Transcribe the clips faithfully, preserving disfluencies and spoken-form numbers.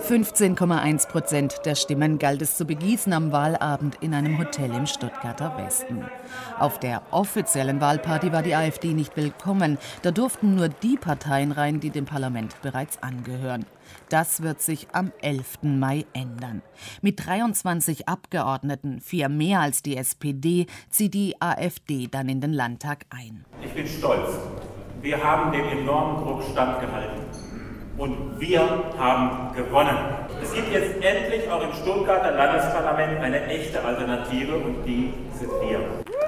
fünfzehn Komma eins Prozent der Stimmen galt es zu begießen am Wahlabend in einem Hotel im Stuttgarter Westen. Auf der offiziellen Wahlparty war die AfD nicht willkommen. Da durften nur die Parteien rein, die dem Parlament bereits angehören. Das wird sich am elften Mai ändern. Mit dreiundzwanzig Abgeordneten, vier mehr als die S P D, zieht die AfD dann in den Landtag ein. Ich bin stolz. Wir haben dem enormen Druck standgehalten. Und wir haben gewonnen. Es gibt jetzt endlich auch im Stuttgarter Landesparlament eine echte Alternative und die sind wir.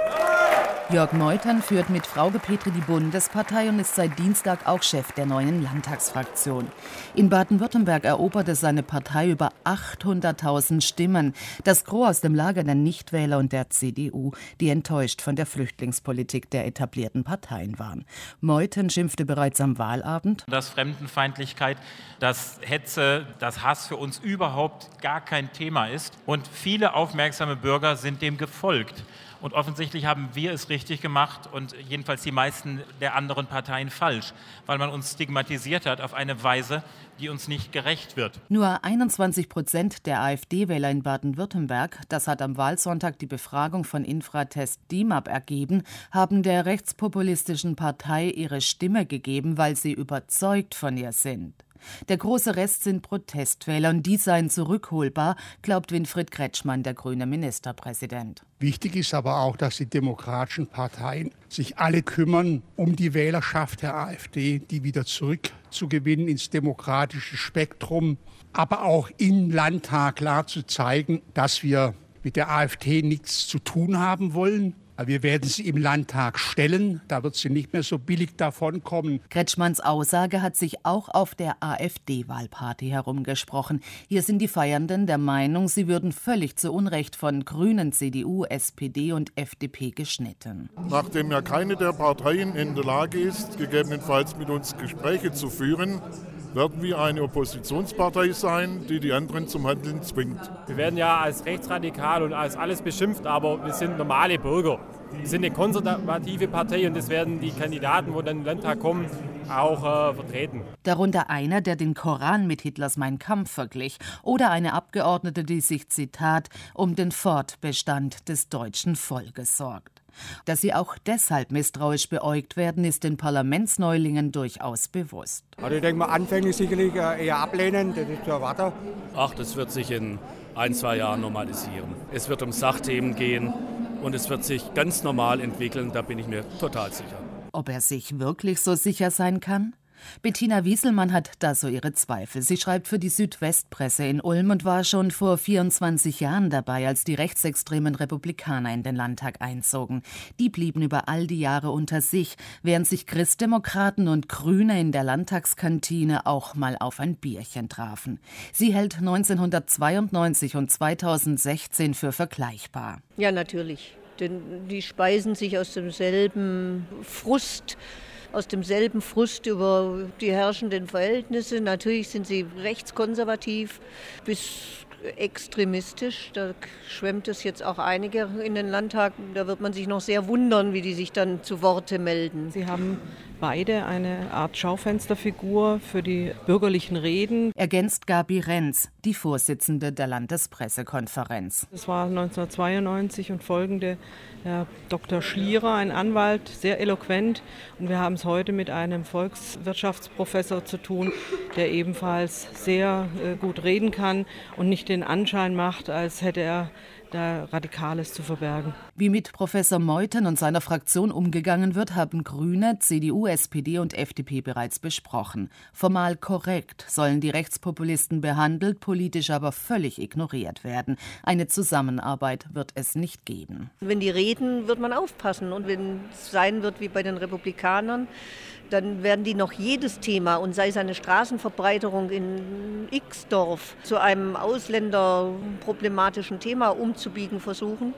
Jörg Meuthen führt mit Frauke Petri die Bundespartei und ist seit Dienstag auch Chef der neuen Landtagsfraktion. In Baden-Württemberg eroberte seine Partei über achthunderttausend Stimmen. Das Gros aus dem Lager der Nichtwähler und der C D U, die enttäuscht von der Flüchtlingspolitik der etablierten Parteien waren. Meuthen schimpfte bereits am Wahlabend, dass Fremdenfeindlichkeit, dass Hetze, dass Hass für uns überhaupt gar kein Thema ist. Und viele aufmerksame Bürger sind dem gefolgt. Und offensichtlich haben wir es richtig gemacht und jedenfalls die meisten der anderen Parteien falsch, weil man uns stigmatisiert hat auf eine Weise, die uns nicht gerecht wird. Nur einundzwanzig Prozent der AfD-Wähler in Baden-Württemberg, das hat am Wahlsonntag die Befragung von Infratest D I M A P ergeben, haben der rechtspopulistischen Partei ihre Stimme gegeben, weil sie überzeugt von ihr sind. Der große Rest sind Protestwähler und die seien zurückholbar, glaubt Winfried Kretschmann, der grüne Ministerpräsident. Wichtig ist aber auch, dass die demokratischen Parteien sich alle kümmern um die Wählerschaft der AfD, die wieder zurückzugewinnen ins demokratische Spektrum, aber auch im Landtag klar zu zeigen, dass wir mit der AfD nichts zu tun haben wollen. Wir werden sie im Landtag stellen, da wird sie nicht mehr so billig davonkommen. Kretschmanns Aussage hat sich auch auf der AfD-Wahlparty herumgesprochen. Hier sind die Feiernden der Meinung, sie würden völlig zu Unrecht von Grünen, C D U, S P D und F D P geschnitten. Nachdem ja keine der Parteien in der Lage ist, gegebenenfalls mit uns Gespräche zu führen, werden wir eine Oppositionspartei sein, die die anderen zum Handeln zwingt. Wir werden ja als rechtsradikal und als alles beschimpft, aber wir sind normale Bürger. Wir sind eine konservative Partei und das werden die Kandidaten, die dann in den Landtag kommen, auch äh, vertreten. Darunter einer, der den Koran mit Hitlers Mein Kampf verglich, oder eine Abgeordnete, die sich, Zitat, um den Fortbestand des deutschen Volkes sorgt. Dass sie auch deshalb misstrauisch beäugt werden, ist den Parlamentsneulingen durchaus bewusst. Also ich denke mal, anfänglich sicherlich eher ablehnen, das ist zu erwarten. Ach, das wird sich in ein, zwei Jahren normalisieren. Es wird um Sachthemen gehen und es wird sich ganz normal entwickeln, da bin ich mir total sicher. Ob er sich wirklich so sicher sein kann? Bettina Wieselmann hat da so ihre Zweifel. Sie schreibt für die Südwestpresse in Ulm und war schon vor vierundzwanzig Jahren dabei, als die rechtsextremen Republikaner in den Landtag einzogen. Die blieben über all die Jahre unter sich, während sich Christdemokraten und Grüne in der Landtagskantine auch mal auf ein Bierchen trafen. Sie hält neunzehnhundertzweiundneunzig und zweitausendsechzehn für vergleichbar. Ja, natürlich. Denn die speisen sich aus demselben Frust. aus demselben Frust über die herrschenden Verhältnisse. Natürlich sind sie rechtskonservativ bis extremistisch. Da schwemmt es jetzt auch einige in den Landtag. Da wird man sich noch sehr wundern, wie die sich dann zu Worte melden. Sie haben beide eine Art Schaufensterfigur für die bürgerlichen Reden. Ergänzt Gabi Renz, die Vorsitzende der Landespressekonferenz. Das war neunzehnhundertzweiundneunzig und folgende Herr Doktor Schlierer, ein Anwalt, sehr eloquent. Und wir haben es heute mit einem Volkswirtschaftsprofessor zu tun, der ebenfalls sehr äh, gut reden kann und nicht den Anschein macht, als hätte er da Radikales zu verbergen. Wie mit Professor Meuthen und seiner Fraktion umgegangen wird, haben Grüne, C D U, S P D und F D P bereits besprochen. Formal korrekt sollen die Rechtspopulisten behandelt, politisch aber völlig ignoriert werden. Eine Zusammenarbeit wird es nicht geben. Wenn die reden, wird man aufpassen. Und wenn es sein wird wie bei den Republikanern, dann werden die noch jedes Thema, und sei es eine Straßenverbreiterung in Xdorf, zu einem ausländerproblematischen Thema umzubiegen versuchen.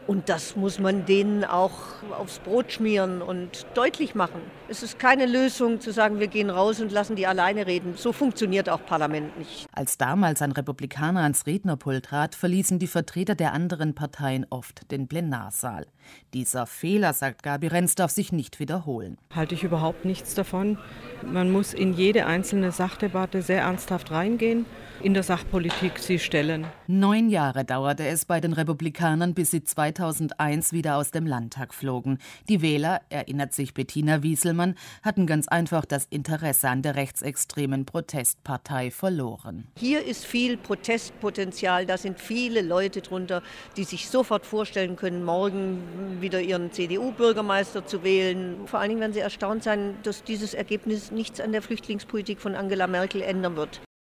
Und das muss man denen auch aufs Brot schmieren und deutlich machen. Es ist keine Lösung zu sagen, wir gehen raus und lassen die alleine reden. So funktioniert auch Parlament nicht. Als damals ein Republikaner ans Rednerpult trat, verließen die Vertreter der anderen Parteien oft den Plenarsaal. Dieser Fehler, sagt Gabi Renz, darf sich nicht wiederholen. Halte ich überhaupt nichts davon. Man muss in jede einzelne Sachdebatte sehr ernsthaft reingehen, in der Sachpolitik sie stellen. Neun Jahre dauerte es bei den Republikanern, bis sie zweitausendeins wieder aus dem Landtag flogen. Die Wähler, erinnert sich Bettina Wieselmann, hatten ganz einfach das Interesse an der rechtsextremen Protestpartei verloren. Hier ist viel Protestpotenzial, da sind viele Leute drunter, die sich sofort vorstellen können, morgen wieder ihren C D U-Bürgermeister zu wählen. Vor allen Dingen werden sie erstaunt sein, dass dieses Ergebnis nichts an der Flüchtlingspolitik von Angela Merkel ändern wird.